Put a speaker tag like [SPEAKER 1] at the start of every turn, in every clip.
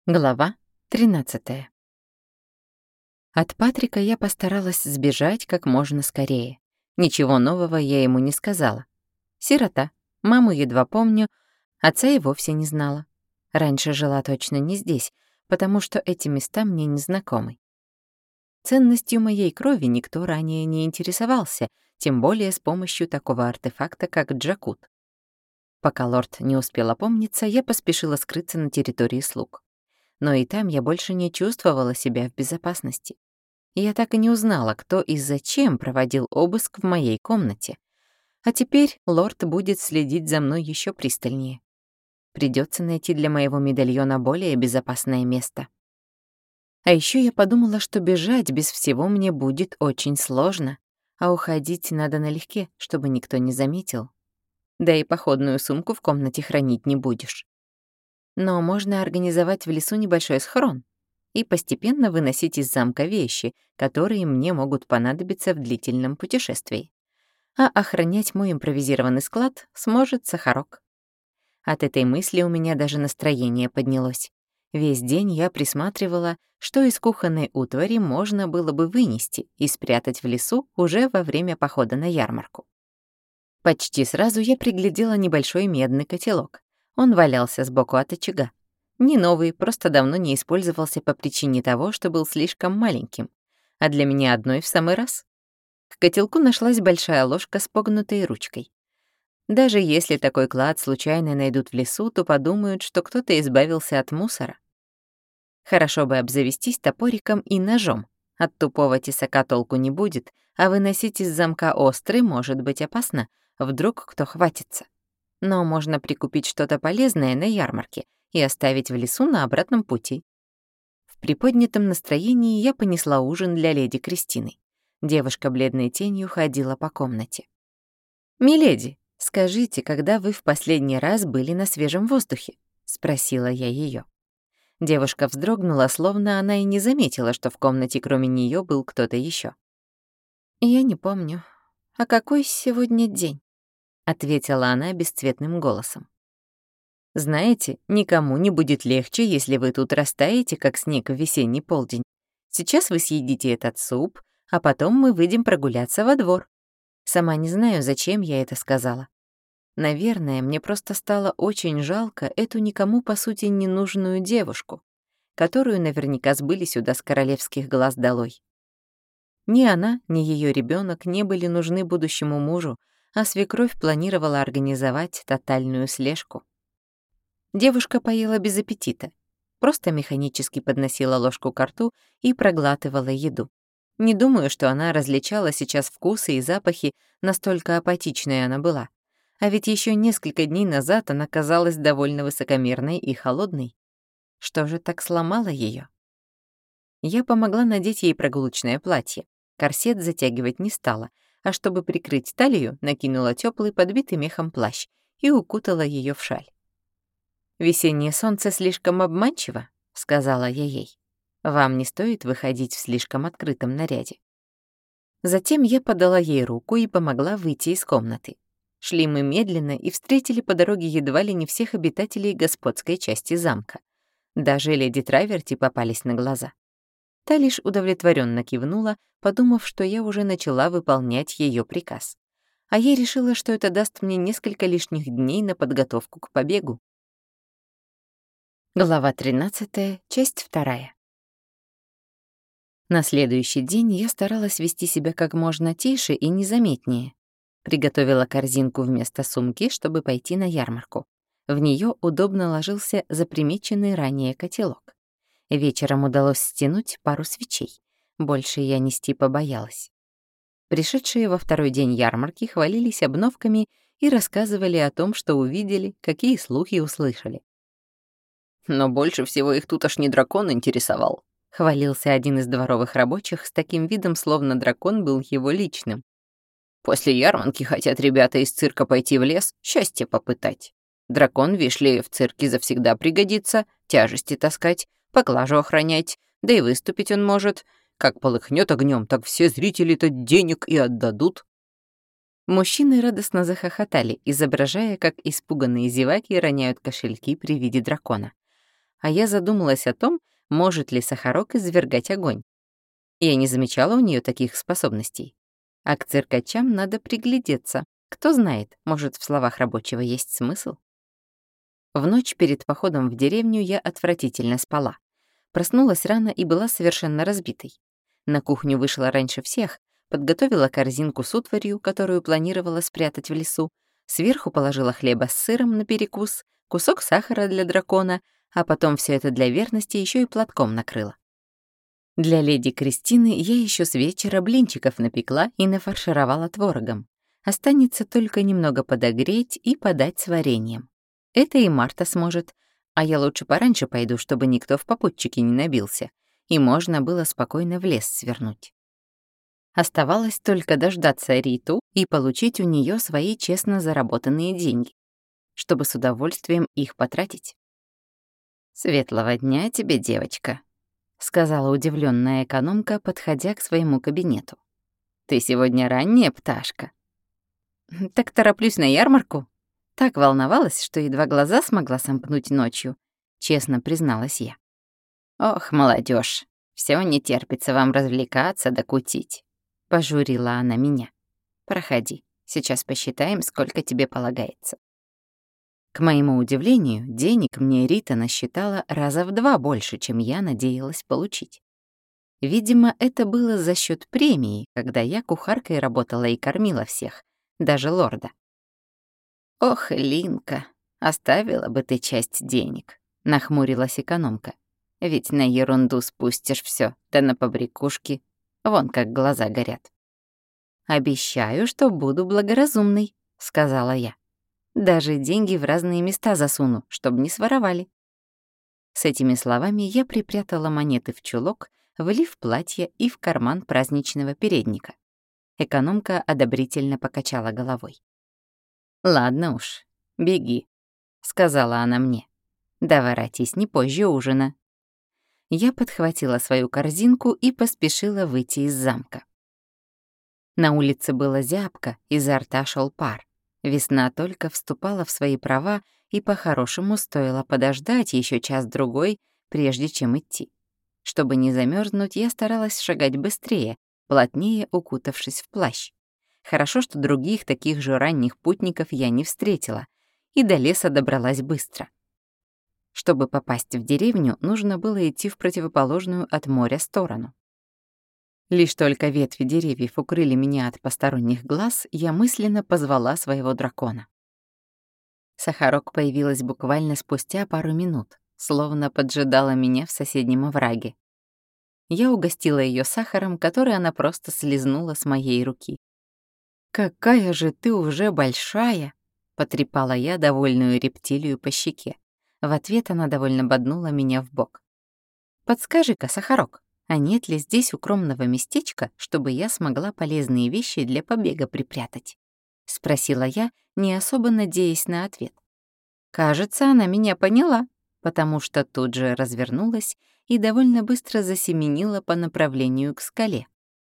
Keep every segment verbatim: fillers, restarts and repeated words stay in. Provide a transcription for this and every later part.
[SPEAKER 1] Глава тринадцатая. От Патрика я постаралась сбежать как можно скорее. Ничего нового я ему не сказала. Сирота, маму едва помню, отца и вовсе не знала. Раньше жила точно не здесь, потому что эти места мне не знакомы. Ценностью моей крови никто ранее не интересовался, тем более с помощью такого артефакта, как Джакут. Пока лорд не успел опомниться, я поспешила скрыться на территории слуг. Но и там я больше не чувствовала себя в безопасности. Я так и не узнала, кто и зачем проводил обыск в моей комнате. А теперь лорд будет следить за мной еще пристальнее. Придется найти для моего медальона более безопасное место. А еще я подумала, что бежать без всего мне будет очень сложно, а уходить надо налегке, чтобы никто не заметил. Да и походную сумку в комнате хранить не будешь. Но можно организовать в лесу небольшой схрон и постепенно выносить из замка вещи, которые мне могут понадобиться в длительном путешествии. А охранять мой импровизированный склад сможет Сахарок. От этой мысли у меня даже настроение поднялось. Весь день я присматривала, что из кухонной утвари можно было бы вынести и спрятать в лесу уже во время похода на ярмарку. Почти сразу я приглядела небольшой медный котелок. Он валялся сбоку от очага. Не новый, просто давно не использовался по причине того, что был слишком маленьким. А для меня одной в самый раз. К котелку нашлась большая ложка с погнутой ручкой. Даже если такой клад случайно найдут в лесу, то подумают, что кто-то избавился от мусора. Хорошо бы обзавестись топориком и ножом. От тупого тесака толку не будет, а выносить из замка острый может быть опасно, вдруг кто хватится. Но можно прикупить что-то полезное на ярмарке и оставить в лесу на обратном пути. В приподнятом настроении я понесла ужин для леди Кристины. Девушка бледной тенью ходила по комнате. «Миледи, скажите, когда вы в последний раз были на свежем воздухе?» — спросила я ее. Девушка вздрогнула, словно она и не заметила, что в комнате кроме нее был кто-то еще. «Я не помню. А какой сегодня день?» — ответила она бесцветным голосом. «Знаете, никому не будет легче, если вы тут растаете, как снег в весенний полдень. Сейчас вы съедите этот суп, а потом мы выйдем прогуляться во двор». Сама не знаю, зачем я это сказала. Наверное, мне просто стало очень жалко эту никому, по сути, не нужную девушку, которую наверняка сбыли сюда с королевских глаз долой. Ни она, ни ее ребенок не были нужны будущему мужу, а свекровь планировала организовать тотальную слежку. Девушка поела без аппетита, просто механически подносила ложку ко рту и проглатывала еду. Не думаю, что она различала сейчас вкусы и запахи, настолько апатичной она была. А ведь еще несколько дней назад она казалась довольно высокомерной и холодной. Что же так сломало ее? Я помогла надеть ей прогулочное платье. Корсет затягивать не стала, а чтобы прикрыть талию, накинула теплый подбитый мехом плащ и укутала ее в шаль. «Весеннее солнце слишком обманчиво», — сказала я ей. «Вам не стоит выходить в слишком открытом наряде». Затем я подала ей руку и помогла выйти из комнаты. Шли мы медленно и встретили по дороге едва ли не всех обитателей господской части замка. Даже леди Траверти попались на глаза. Та лишь удовлетворенно кивнула, подумав, что я уже начала выполнять ее приказ. А я решила, что это даст мне несколько лишних дней на подготовку к побегу. Глава тринадцатая, часть вторая. На следующий день я старалась вести себя как можно тише и незаметнее. Приготовила корзинку вместо сумки, чтобы пойти на ярмарку. В нее удобно ложился запримеченный ранее котелок. Вечером удалось стянуть пару свечей. Больше я нести побоялась. Пришедшие во второй день ярмарки хвалились обновками и рассказывали о том, что увидели, какие слухи услышали.
[SPEAKER 2] «Но больше всего их тут аж не дракон интересовал»,
[SPEAKER 1] — хвалился один из дворовых рабочих с таким видом, словно дракон был его личным.
[SPEAKER 2] «После ярмарки хотят ребята из цирка пойти в лес, счастье попытать. Дракон, вишь ли, в цирке завсегда пригодится, тяжести таскать, поклажу охранять, да и выступить он может. Как полыхнет огнем, так все зрители-то денег и отдадут».
[SPEAKER 1] Мужчины радостно захохотали, изображая, как испуганные зеваки роняют кошельки при виде дракона. а я задумалась о том, может ли Сахарок извергать огонь. Я не замечала у нее таких способностей. А к циркачам надо приглядеться. Кто знает, может, в словах рабочего есть смысл? В ночь перед походом в деревню я отвратительно спала. Проснулась рано и была совершенно разбитой. На кухню вышла раньше всех, подготовила корзинку с утварью, которую планировала спрятать в лесу, сверху положила хлеба с сыром на перекус, кусок сахара для дракона, а потом все это для верности еще и платком накрыла. Для леди Кристины я еще с вечера блинчиков напекла и нафаршировала творогом. Останется только немного подогреть и подать с вареньем. Это и Марта сможет, а я лучше пораньше пойду, чтобы никто в попутчике не набился, и можно было спокойно в лес свернуть. Оставалось только дождаться Риту и получить у нее свои честно заработанные деньги, чтобы с удовольствием их потратить. «Светлого дня тебе, девочка», — сказала удивленная экономка, подходя к своему кабинету. «Ты сегодня ранняя пташка». «Так тороплюсь на ярмарку». Так волновалась, что едва глаза смогла сомкнуть ночью, честно призналась я. «Ох, молодежь, все не терпится вам развлекаться да кутить», — пожурила она меня. «Проходи, сейчас посчитаем, сколько тебе полагается». К моему удивлению, денег мне Рита насчитала раза в два больше, чем я надеялась получить. Видимо, это было за счет премии, когда я кухаркой работала и кормила всех, даже лорда. «Ох, Линка, оставила бы ты часть денег», — нахмурилась экономка. «Ведь на ерунду спустишь все, да на побрякушки. Вон как глаза горят». «Обещаю, что буду благоразумной», — сказала я. «Даже деньги в разные места засуну, чтобы не своровали». С этими словами я припрятала монеты в чулок, влив платье и в карман праздничного передника. Экономка одобрительно покачала головой. «Ладно уж, беги», — сказала она мне. «Да воротись не позже ужина». Я подхватила свою корзинку и поспешила выйти из замка. На улице было зябко, изо рта шел пар. Весна только вступала в свои права, и по-хорошему стоило подождать еще час-другой, прежде чем идти. Чтобы не замерзнуть, я старалась шагать быстрее, плотнее укутавшись в плащ. Хорошо, что других таких же ранних путников я не встретила, и до леса добралась быстро. Чтобы попасть в деревню, нужно было идти в противоположную от моря сторону. Лишь только ветви деревьев укрыли меня от посторонних глаз, я мысленно позвала своего дракона. Сахарок появилась буквально спустя пару минут, словно поджидала меня в соседнем овраге. Я угостила ее сахаром, который она просто слезнула с моей руки. «Какая же ты уже большая!» — потрепала я довольную рептилию по щеке. В ответ она довольно боднула меня в бок. «Подскажи-ка, Сахарок, а нет ли здесь укромного местечка, чтобы я смогла полезные вещи для побега припрятать?» — спросила я, не особо надеясь на ответ. Кажется, она меня поняла, потому что тут же развернулась и довольно быстро засеменила по направлению к скале.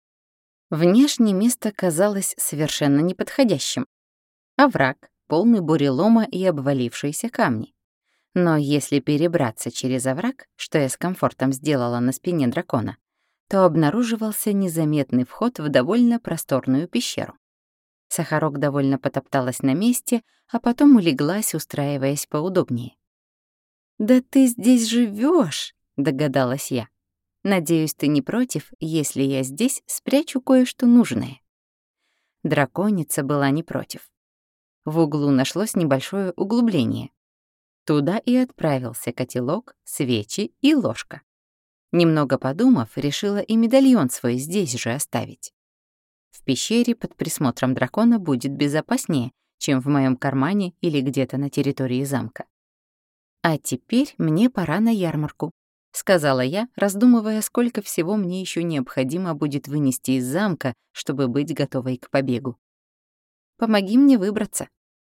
[SPEAKER 1] Внешне место казалось совершенно неподходящим. Овраг, полный бурелома и обвалившиеся камни. Но если перебраться через овраг, что я с комфортом сделала на спине дракона, то обнаруживался незаметный вход в довольно просторную пещеру. Сахарок довольно потопталась на месте, а потом улеглась, устраиваясь поудобнее. «Да ты здесь живешь, догадалась я. «Надеюсь, ты не против, если я здесь спрячу кое-что нужное». Драконица была не против. В углу нашлось небольшое углубление. Туда и отправился котелок, свечи и ложка. Немного подумав, решила и медальон свой здесь же оставить. В пещере под присмотром дракона будет безопаснее, чем в моем кармане или где-то на территории замка. «А теперь мне пора на ярмарку», — сказала я, раздумывая, сколько всего мне еще необходимо будет вынести из замка, чтобы быть готовой к побегу. «Помоги мне выбраться».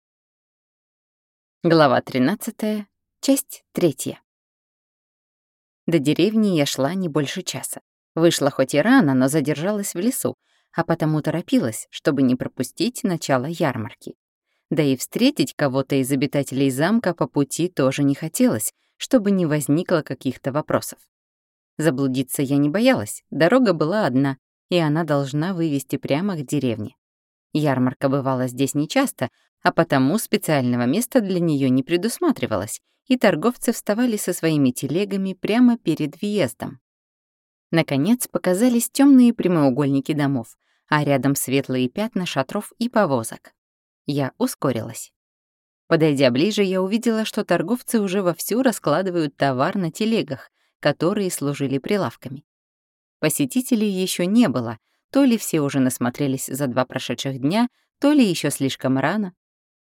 [SPEAKER 1] Глава тринадцатая, часть третья. До деревни я шла не больше часа. Вышла хоть и рано, но задержалась в лесу, а потому торопилась, чтобы не пропустить начало ярмарки. Да и встретить кого-то из обитателей замка по пути тоже не хотелось, чтобы не возникло каких-то вопросов. Заблудиться я не боялась, дорога была одна, и она должна вывести прямо к деревне. Ярмарка бывала здесь нечасто, а потому специального места для нее не предусматривалось, и торговцы вставали со своими телегами прямо перед въездом. Наконец показались темные прямоугольники домов, а рядом светлые пятна шатров и повозок. Я ускорилась. Подойдя ближе, я увидела, что торговцы уже вовсю раскладывают товар на телегах, которые служили прилавками. Посетителей еще не было, то ли все уже насмотрелись за два прошедших дня, то ли еще слишком рано.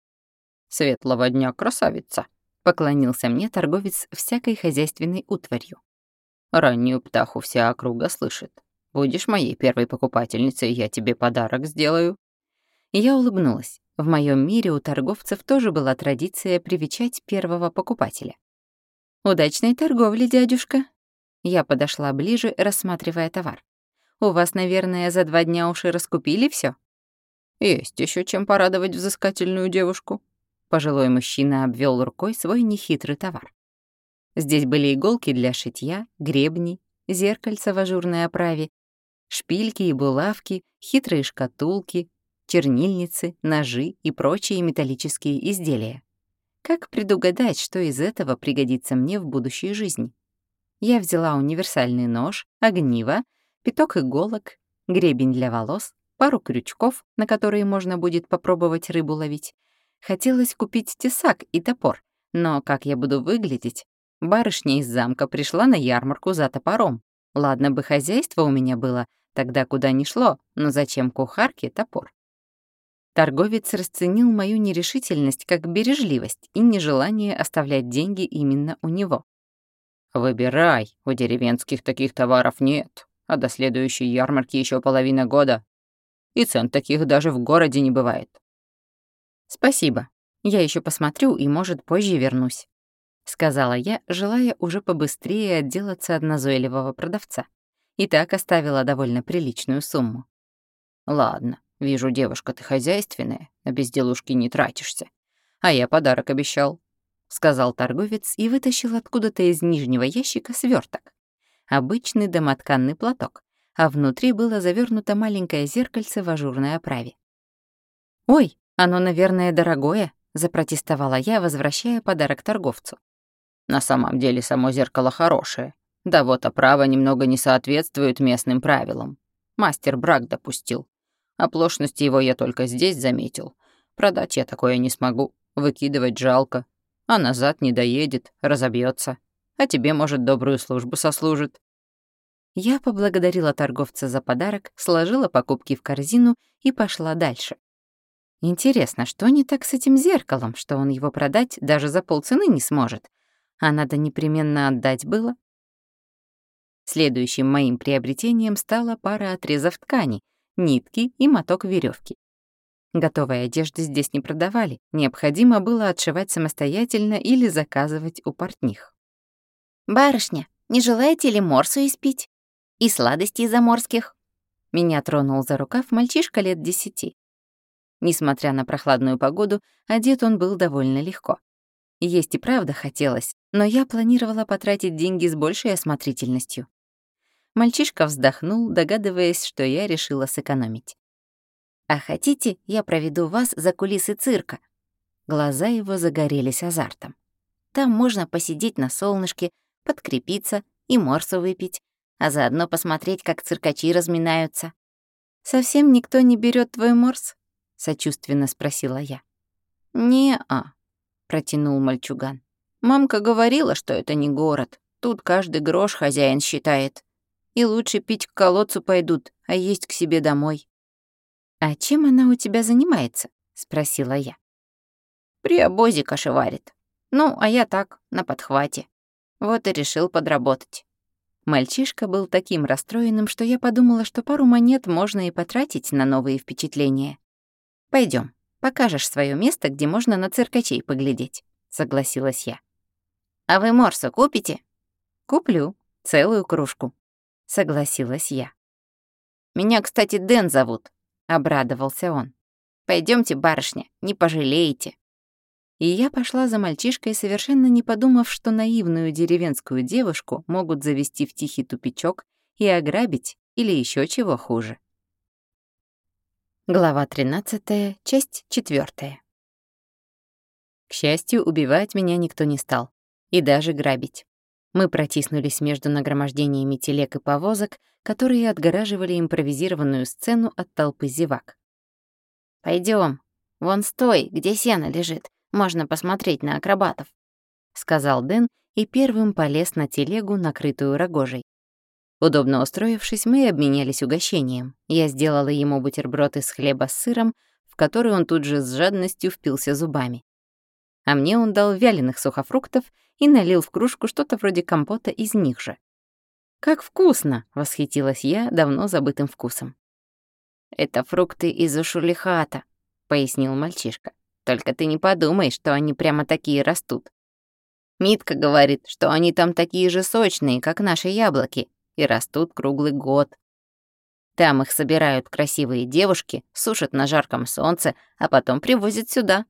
[SPEAKER 2] «Светлого дня, красавица!»
[SPEAKER 1] — поклонился мне торговец всякой хозяйственной утварью.
[SPEAKER 2] «Раннюю птаху вся округа слышит. Будешь моей первой покупательницей, я тебе подарок сделаю».
[SPEAKER 1] Я улыбнулась. В моем мире у торговцев тоже была традиция привечать первого покупателя. «Удачной торговли, дядюшка!» Я подошла ближе, рассматривая товар. «У вас, наверное, за два дня уж и раскупили все?
[SPEAKER 2] «Есть еще чем порадовать взыскательную девушку».
[SPEAKER 1] Пожилой мужчина обвел рукой свой нехитрый товар. Здесь были иголки для шитья, гребни, зеркальца в ажурной оправе, шпильки и булавки, хитрые шкатулки, чернильницы, ножи и прочие металлические изделия. Как предугадать, что из этого пригодится мне в будущей жизни? Я взяла универсальный нож, огниво, пяток иголок, гребень для волос, пару крючков, на которые можно будет попробовать рыбу ловить. Хотелось купить тесак и топор, но как я буду выглядеть? Барышня из замка пришла на ярмарку за топором. Ладно бы хозяйство у меня было, тогда куда ни шло, но зачем кухарке топор? Торговец расценил мою нерешительность как бережливость и нежелание оставлять деньги именно у него.
[SPEAKER 2] «Выбирай, у деревенских таких товаров нет, а до следующей ярмарки еще половина года, и цен таких даже в городе не бывает».
[SPEAKER 1] «Спасибо, я еще посмотрю и, может, позже вернусь», — сказала я, желая уже побыстрее отделаться от назойливого продавца. И так оставила довольно приличную сумму.
[SPEAKER 2] «Ладно, вижу, девушка, ты хозяйственная, на безделушки не тратишься. А я подарок обещал», — сказал торговец и вытащил откуда-то из нижнего ящика сверток.
[SPEAKER 1] Обычный домотканный платок, а внутри было завернуто маленькое зеркальце в ажурной оправе. «Ой, оно, наверное, дорогое», — запротестовала я, возвращая подарок торговцу.
[SPEAKER 2] «На самом деле само зеркало хорошее. Да вот оправа немного не соответствует местным правилам. Мастер брак допустил. Оплошности его я только здесь заметил. Продать я такое не смогу, выкидывать жалко. А назад не доедет, разобьется. А тебе, может, добрую службу сослужит».
[SPEAKER 1] Я поблагодарила торговца за подарок, сложила покупки в корзину и пошла дальше. Интересно, что не так с этим зеркалом, что он его продать даже за полцены не сможет? А надо непременно отдать было? Следующим моим приобретением стала пара отрезов ткани, нитки и моток веревки. Готовой одежды здесь не продавали, необходимо было отшивать самостоятельно или заказывать у портних. «Барышня, не желаете ли морсу испить? И сладостей заморских?» Меня тронул за рукав мальчишка лет десяти. Несмотря на прохладную погоду, одет он был довольно легко. Есть и правда хотелось, но я планировала потратить деньги с большей осмотрительностью. Мальчишка вздохнул, догадываясь, что я решила сэкономить. «А хотите, я проведу вас за кулисы цирка?» Глаза его загорелись азартом. «Там можно посидеть на солнышке, подкрепиться и морсу выпить, а заодно посмотреть, как циркачи разминаются». «Совсем никто не берет твой морс?» — сочувственно спросила я. «Не-а», — протянул мальчуган. «Мамка говорила, что это не город. Тут каждый грош хозяин считает. И лучше пить к колодцу пойдут, а есть к себе домой». «А чем она у тебя занимается?» — спросила я. «При обозе каши варит. Ну, а я так, на подхвате. Вот и решил подработать». Мальчишка был таким расстроенным, что я подумала, что пару монет можно и потратить на новые впечатления. Пойдем, покажешь свое место, где можно на циркачей поглядеть», — согласилась я. «А вы морсу купите?» «Куплю, целую кружку», — согласилась я. «Меня, кстати, Дэн зовут», — обрадовался он. «Пойдемте, барышня, не пожалеете». И я пошла за мальчишкой, совершенно не подумав, что наивную деревенскую девушку могут завести в тихий тупичок и ограбить или еще чего хуже. Глава тринадцатая, часть четвёртая. К счастью, убивать меня никто не стал. И даже грабить. Мы протиснулись между нагромождениями телег и повозок, которые отгораживали импровизированную сцену от толпы зевак. «Пойдём, вон стой, где сено лежит, можно посмотреть на акробатов», — сказал Дэн и первым полез на телегу, накрытую рогожей. Удобно устроившись, мы обменялись угощением. Я сделала ему бутерброд из хлеба с сыром, в который он тут же с жадностью впился зубами. А мне он дал вяленых сухофруктов и налил в кружку что-то вроде компота из них же. «Как вкусно!» — восхитилась я давно забытым вкусом. «Это фрукты из ушулихата», — пояснил мальчишка. «Только ты не подумай, что они прямо такие растут. Митка говорит, что они там такие же сочные, как наши яблоки, и растут круглый год. Там их собирают красивые девушки, сушат на жарком солнце, а потом привозят сюда.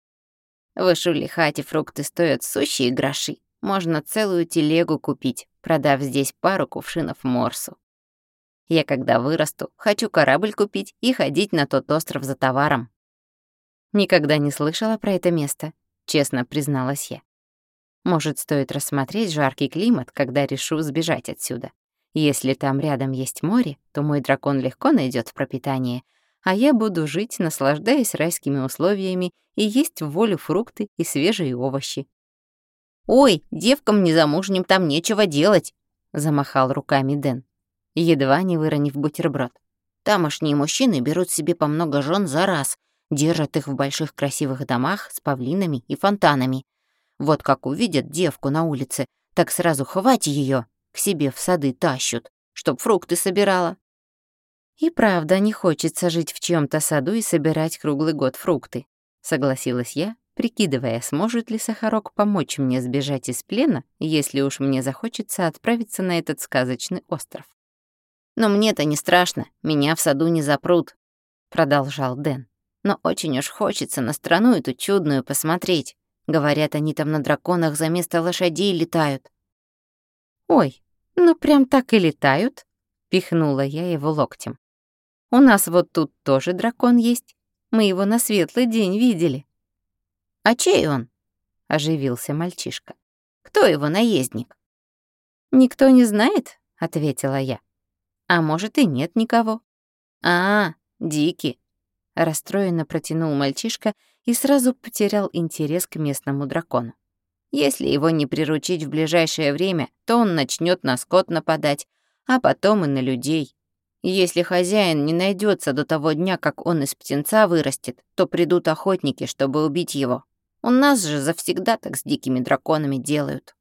[SPEAKER 1] В ушулихате фрукты стоят сущие гроши. Можно целую телегу купить, продав здесь пару кувшинов морсу. Я, когда вырасту, хочу корабль купить и ходить на тот остров за товаром». «Никогда не слышала про это место», — честно призналась я. «Может, стоит рассмотреть жаркий климат, когда решу сбежать отсюда. Если там рядом есть море, то мой дракон легко найдет пропитание, а я буду жить, наслаждаясь райскими условиями и есть в волю фрукты и свежие овощи». «Ой, девкам незамужним там нечего делать», — замахал руками Дэн, едва не выронив бутерброд. «Тамошние мужчины берут себе по много жен за раз, держат их в больших красивых домах с павлинами и фонтанами. Вот как увидят девку на улице, так сразу хвать ее, к себе в сады тащут, чтоб фрукты собирала». «И правда, не хочется жить в чьём-то саду и собирать круглый год фрукты», — согласилась я, прикидывая, сможет ли Сахарок помочь мне сбежать из плена, если уж мне захочется отправиться на этот сказочный остров. «Но мне-то не страшно, меня в саду не запрут», — продолжал Дэн. «Но очень уж хочется на страну эту чудную посмотреть. Говорят, они там на драконах за место лошадей летают». «Ой, ну прям так и летают», — пихнула я его локтем. «У нас вот тут тоже дракон есть. Мы его на светлый день видели». «А чей он?» — оживился мальчишка. «Кто его наездник?» «Никто не знает», — ответила я. «А может, и нет никого». «А, Дики», — расстроенно протянул мальчишка и сразу потерял интерес к местному дракону. «Если его не приручить в ближайшее время, то он начнет на скот нападать, а потом и на людей. Если хозяин не найдется до того дня, как он из птенца вырастет, то придут охотники, чтобы убить его. У нас же завсегда так с дикими драконами делают».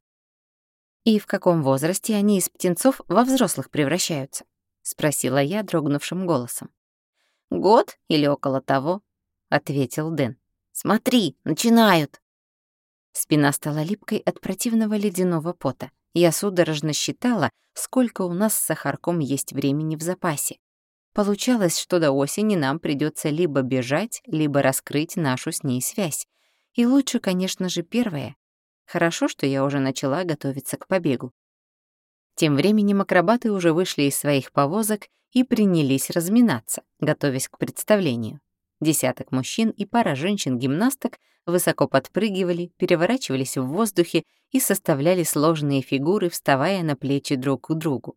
[SPEAKER 1] «И в каком возрасте они из птенцов во взрослых превращаются?» — спросила я дрогнувшим голосом. «Год или около того», — ответил Дэн. «Смотри, начинают». Спина стала липкой от противного ледяного пота. Я судорожно считала, сколько у нас с Сахарком есть времени в запасе. Получалось, что до осени нам придется либо бежать, либо раскрыть нашу с ней связь. И лучше, конечно же, первое. Хорошо, что я уже начала готовиться к побегу. Тем временем акробаты уже вышли из своих повозок и принялись разминаться, готовясь к представлению. Десяток мужчин и пара женщин-гимнасток высоко подпрыгивали, переворачивались в воздухе и составляли сложные фигуры, вставая на плечи друг к другу.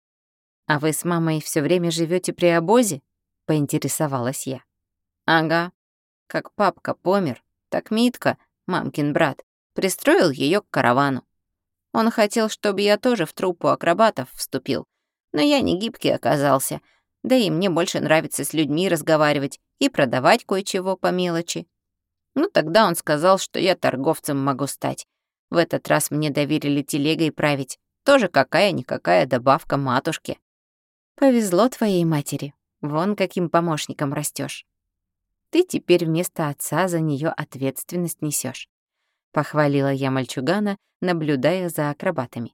[SPEAKER 1] «А вы с мамой все время живете при обозе?» — поинтересовалась я. «Ага. Как папка помер, так Митка, мамкин брат, пристроил ее к каравану. Он хотел, чтобы я тоже в труппу акробатов вступил, но я не гибкий оказался, да и мне больше нравится с людьми разговаривать и продавать кое-чего по мелочи. Ну, тогда он сказал, что я торговцем могу стать. В этот раз мне доверили телегой править. Тоже какая-никакая добавка матушке». «Повезло твоей матери. Вон каким помощником растёшь. Ты теперь вместо отца за неё ответственность несёшь», — похвалила я мальчугана, наблюдая за акробатами.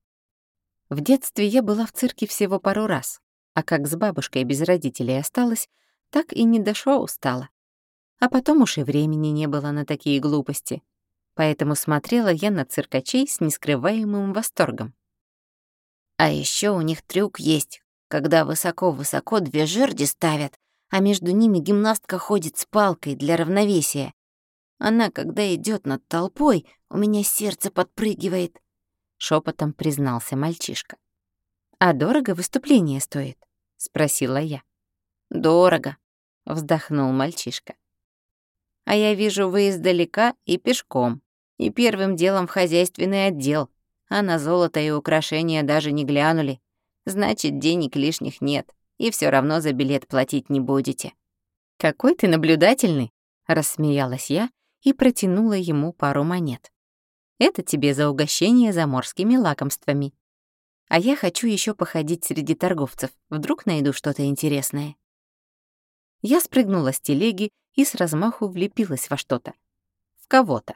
[SPEAKER 1] В детстве я была в цирке всего пару раз, а как с бабушкой без родителей осталась, так и не до шоу стала. А потом уж и времени не было на такие глупости. Поэтому смотрела я на циркачей с нескрываемым восторгом.
[SPEAKER 2] А еще у них трюк есть, когда высоко-высоко две жерди ставят, а между ними гимнастка ходит с палкой для равновесия. Она, когда идет над толпой, у меня сердце подпрыгивает, — шепотом признался мальчишка.
[SPEAKER 1] «А дорого выступление стоит?» — спросила я.
[SPEAKER 2] «Дорого»,
[SPEAKER 1] — вздохнул мальчишка. «А я вижу, вы издалека и пешком, и первым делом в хозяйственный отдел, а на золото и украшения даже не глянули. Значит, денег лишних нет, и все равно за билет платить не будете». «Какой ты наблюдательный!» — рассмеялась я и протянула ему пару монет. «Это тебе за угощение заморскими лакомствами. А я хочу еще походить среди торговцев, вдруг найду что-то интересное». Я спрыгнула с телеги и с размаху влепилась во что-то. В кого-то.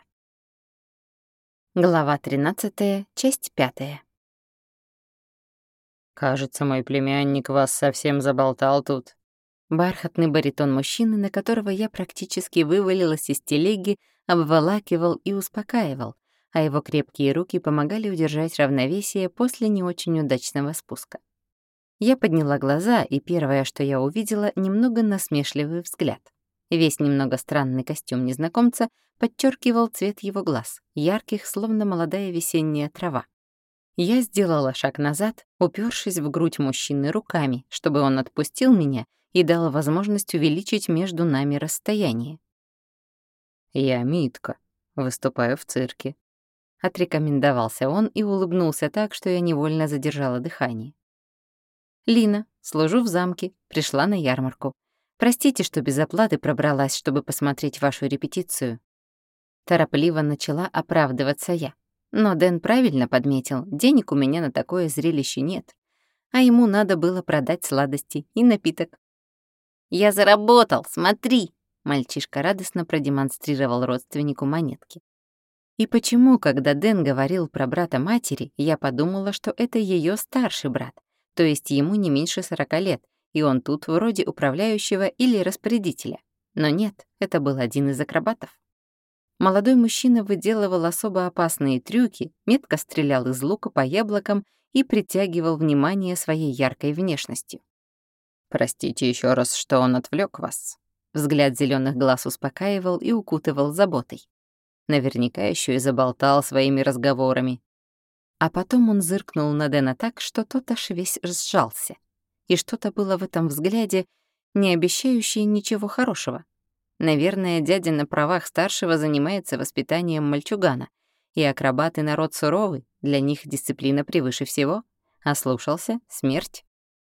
[SPEAKER 1] Глава тринадцатая, часть пятая.
[SPEAKER 2] «Кажется, мой племянник вас совсем заболтал тут».
[SPEAKER 1] Бархатный баритон мужчины, на которого я практически вывалилась из телеги, обволакивал и успокаивал, а его крепкие руки помогали удержать равновесие после не очень удачного спуска. Я подняла глаза, и первое, что я увидела, немного насмешливый взгляд. Весь немного странный костюм незнакомца подчеркивал цвет его глаз, ярких, словно молодая весенняя трава. Я сделала шаг назад, упершись в грудь мужчины руками, чтобы он отпустил меня и дал возможность увеличить между нами расстояние.
[SPEAKER 2] «Я Митка, выступаю в цирке»,
[SPEAKER 1] — отрекомендовался он и улыбнулся так, что я невольно задержала дыхание. «Лина, служу в замке, пришла на ярмарку. Простите, что без оплаты пробралась, чтобы посмотреть вашу репетицию». Торопливо начала оправдываться я. Но Дэн правильно подметил, денег у меня на такое зрелище нет, а ему надо было продать сладости и напиток.
[SPEAKER 2] «Я заработал, смотри!»
[SPEAKER 1] — мальчишка радостно продемонстрировал родственнику монетки. И почему, когда Дэн говорил про брата матери, я подумала, что это ее старший брат, то есть ему не меньше сорока лет, и он тут вроде управляющего или распорядителя. Но нет, это был один из акробатов. Молодой мужчина выделывал особо опасные трюки, метко стрелял из лука по яблокам и притягивал внимание своей яркой внешностью.
[SPEAKER 2] «Простите еще раз, что он отвлек вас».
[SPEAKER 1] Взгляд зеленых глаз успокаивал и укутывал заботой. Наверняка еще и заболтал своими разговорами. А потом он зыркнул на Дэна так, что тот аж весь сжался. И что-то было в этом взгляде, не обещающее ничего хорошего. Наверное, дядя на правах старшего занимается воспитанием мальчугана, и акробаты народ суровый, для них дисциплина превыше всего, а слушался — смерть.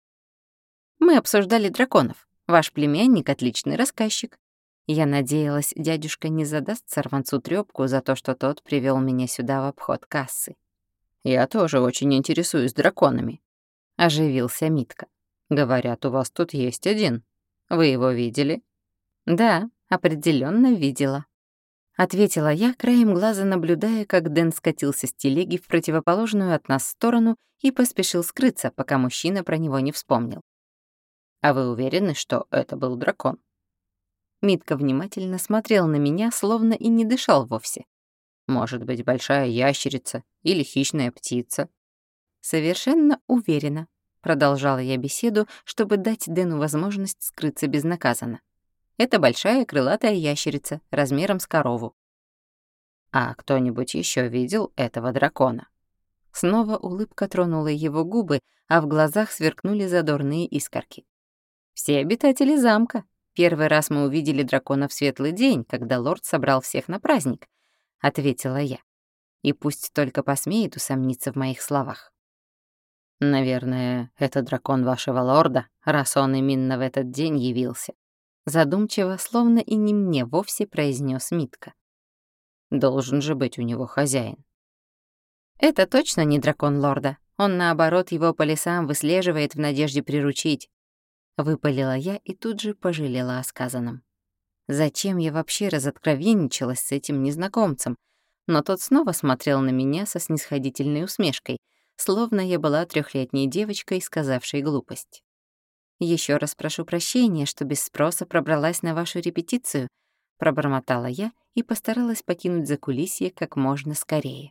[SPEAKER 1] Мы обсуждали драконов. Ваш племянник — отличный рассказчик. Я надеялась, дядюшка не задаст сорванцу трёпку за то, что тот привел меня сюда в обход кассы.
[SPEAKER 2] «Я тоже очень интересуюсь драконами», —
[SPEAKER 1] оживился Митка.
[SPEAKER 2] «Говорят, у вас тут есть один. Вы его видели?»
[SPEAKER 1] «Да, определенно видела», — ответила я, краем глаза наблюдая, как Дэн скатился с телеги в противоположную от нас сторону и поспешил скрыться, пока мужчина про него не вспомнил.
[SPEAKER 2] «А вы уверены, что это был дракон?»
[SPEAKER 1] Митка внимательно смотрел на меня, словно и не дышал вовсе.
[SPEAKER 2] «Может быть, большая ящерица или хищная птица?»
[SPEAKER 1] «Совершенно уверена», — продолжала я беседу, чтобы дать Дэну возможность скрыться безнаказанно. «Это большая крылатая ящерица, размером с корову».
[SPEAKER 2] «А кто-нибудь еще видел этого дракона?»
[SPEAKER 1] Снова улыбка тронула его губы, а в глазах сверкнули задорные искорки. «Все обитатели замка. Первый раз мы увидели дракона в светлый день, когда лорд собрал всех на праздник», — ответила я. И пусть только посмеет усомниться в моих словах.
[SPEAKER 2] «Наверное, это дракон вашего лорда, раз он именно в этот день явился»,
[SPEAKER 1] — задумчиво, словно и не мне вовсе произнес Митка.
[SPEAKER 2] «Должен же быть у него хозяин».
[SPEAKER 1] «Это точно не дракон лорда. Он, наоборот, его по лесам выслеживает в надежде приручить». Выпалила я и тут же пожалела о сказанном. Зачем я вообще разоткровенничалась с этим незнакомцем? Но тот снова смотрел на меня со снисходительной усмешкой, словно я была трехлетней девочкой, сказавшей глупость. «Еще раз прошу прощения, что без спроса пробралась на вашу репетицию. пробормотала я и постаралась покинуть закулисье как можно скорее.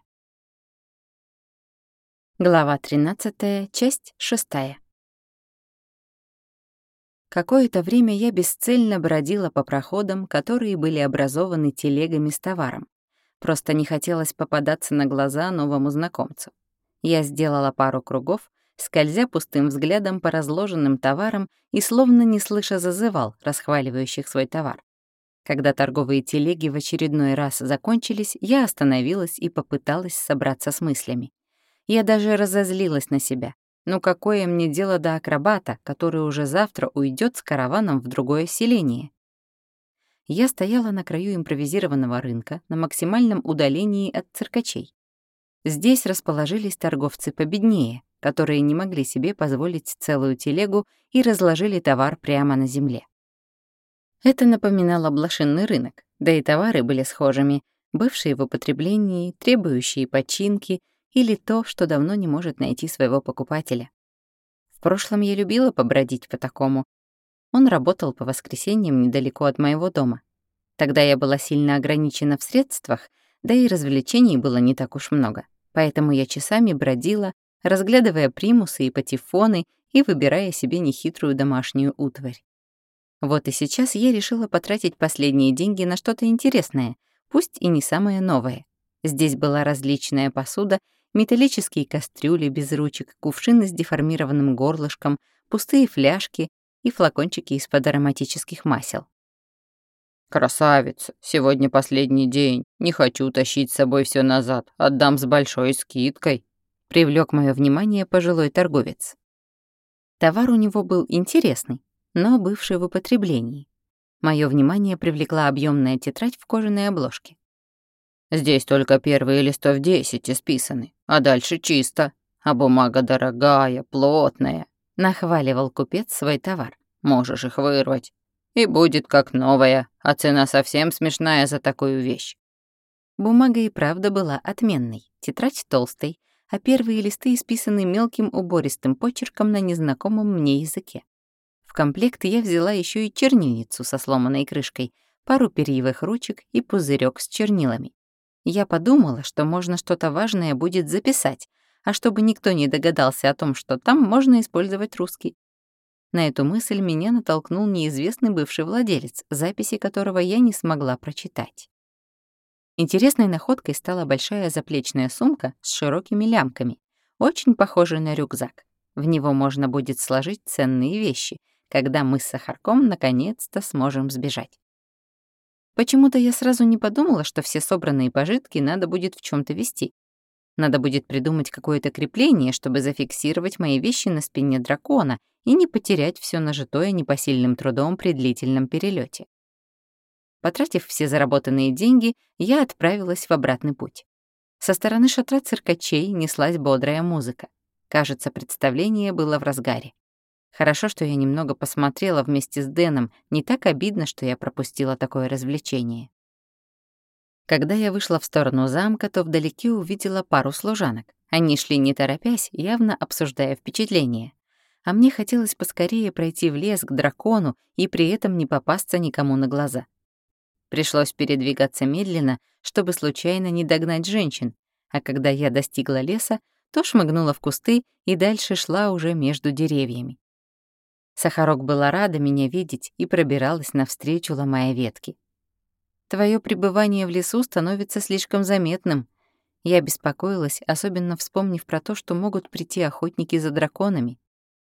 [SPEAKER 1] Глава тринадцатая, часть шестая. Какое-то время я бесцельно бродила по проходам, которые были образованы телегами с товаром. Просто не хотелось попадаться на глаза новому знакомцу. Я сделала пару кругов, скользя пустым взглядом по разложенным товарам и словно не слыша зазывал расхваливающих свой товар. Когда торговые телеги в очередной раз закончились, я остановилась и попыталась собраться с мыслями. Я даже разозлилась на себя. Ну какое мне дело до акробата, который уже завтра уйдет с караваном в другое селение? Я стояла на краю импровизированного рынка на максимальном удалении от циркачей. Здесь расположились торговцы победнее, которые не могли себе позволить целую телегу и разложили товар прямо на земле. Это напоминало блошиный рынок, да и товары были схожими, бывшие в употреблении, требующие починки или то, что давно не может найти своего покупателя. В прошлом я любила побродить по такому. Он работал по воскресеньям недалеко от моего дома. Тогда я была сильно ограничена в средствах, да и развлечений было не так уж много. Поэтому я часами бродила, разглядывая примусы и патефоны и выбирая себе нехитрую домашнюю утварь. Вот и сейчас я решила потратить последние деньги на что-то интересное, пусть и не самое новое. Здесь была различная посуда, металлические кастрюли без ручек, кувшины с деформированным горлышком, пустые фляжки и флакончики из-под ароматических масел.
[SPEAKER 2] «Красавица, сегодня последний день. Не хочу тащить с собой все назад. Отдам с большой скидкой», — привлек мое внимание пожилой торговец.
[SPEAKER 1] Товар у него был интересный, но бывший в употреблении. Мое внимание привлекла объемная тетрадь в кожаной обложке.
[SPEAKER 2] «Здесь только первые листов десять исписаны, а дальше чисто. А бумага дорогая, плотная», — нахваливал купец свой товар. «Можешь их вырвать. И будет как новая, а цена совсем смешная за такую вещь».
[SPEAKER 1] Бумага и правда была отменной, тетрадь толстой, а первые листы исписаны мелким убористым почерком на незнакомом мне языке. В комплект я взяла еще и чернильницу со сломанной крышкой, пару перьевых ручек и пузырек с чернилами. Я подумала, что можно что-то важное будет записать, а чтобы никто не догадался о том, что там можно использовать русский. На эту мысль меня натолкнул неизвестный бывший владелец, записи которого я не смогла прочитать. Интересной находкой стала большая заплечная сумка с широкими лямками, очень похожая на рюкзак. В него можно будет сложить ценные вещи, когда мы с Сахарком наконец-то сможем сбежать. Почему-то я сразу не подумала, что все собранные пожитки надо будет в чем то везти. Надо будет придумать какое-то крепление, чтобы зафиксировать мои вещи на спине дракона и не потерять все нажитое непосильным трудом при длительном перелете. Потратив все заработанные деньги, я отправилась в обратный путь. Со стороны шатра циркачей неслась бодрая музыка. Кажется, представление было в разгаре. Хорошо, что я немного посмотрела вместе с Дэном, не так обидно, что я пропустила такое развлечение. Когда я вышла в сторону замка, то вдалеке увидела пару служанок. Они шли не торопясь, явно обсуждая впечатления. А мне хотелось поскорее пройти в лес к дракону и при этом не попасться никому на глаза. Пришлось передвигаться медленно, чтобы случайно не догнать женщин, а когда я достигла леса, то шмыгнула в кусты и дальше шла уже между деревьями. Сахарок была рада меня видеть и пробиралась навстречу, ломая ветки. «Твое пребывание в лесу становится слишком заметным». Я беспокоилась, особенно вспомнив про то, что могут прийти охотники за драконами.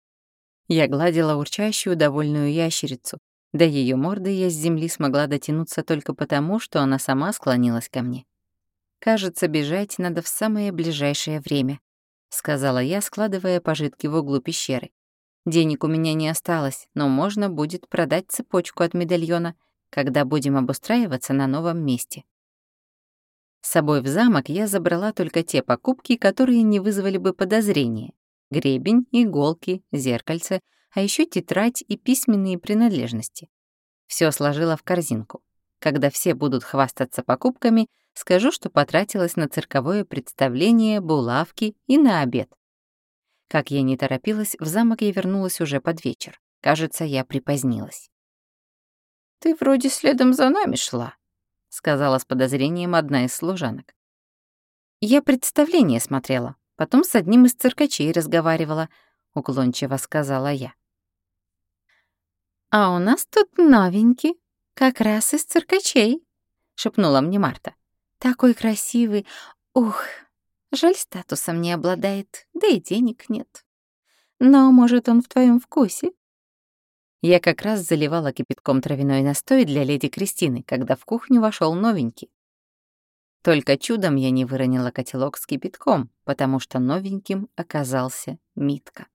[SPEAKER 1] Я гладила урчащую довольную ящерицу. До ее морды я с земли смогла дотянуться только потому, что она сама склонилась ко мне. «Кажется, бежать надо в самое ближайшее время», — сказала я, складывая пожитки в углу пещеры. «Денег у меня не осталось, но можно будет продать цепочку от медальона, когда будем обустраиваться на новом месте». С собой в замок я забрала только те покупки, которые не вызвали бы подозрения. Гребень, иголки, зеркальце, а еще тетрадь и письменные принадлежности. Все сложила в корзинку. Когда все будут хвастаться покупками, скажу, что потратилась на цирковое представление, булавки и на обед. Как я не торопилась, в замок я вернулась уже под вечер. Кажется, я припозднилась.
[SPEAKER 2] «Ты вроде следом за нами шла», — сказала с подозрением одна из служанок.
[SPEAKER 1] «Я представление смотрела, потом с одним из циркачей разговаривала», — уклончиво сказала я. «А у нас тут новенький, как раз из циркачей», — шепнула мне Марта. «Такой красивый. Ух, жаль, статусом не обладает, да и денег нет. Но, может, он в твоем вкусе?» Я как раз заливала кипятком травяной настой для леди Кристины, когда в кухню вошел новенький. Только чудом я не выронила котелок с кипятком, потому что новеньким оказался Митка.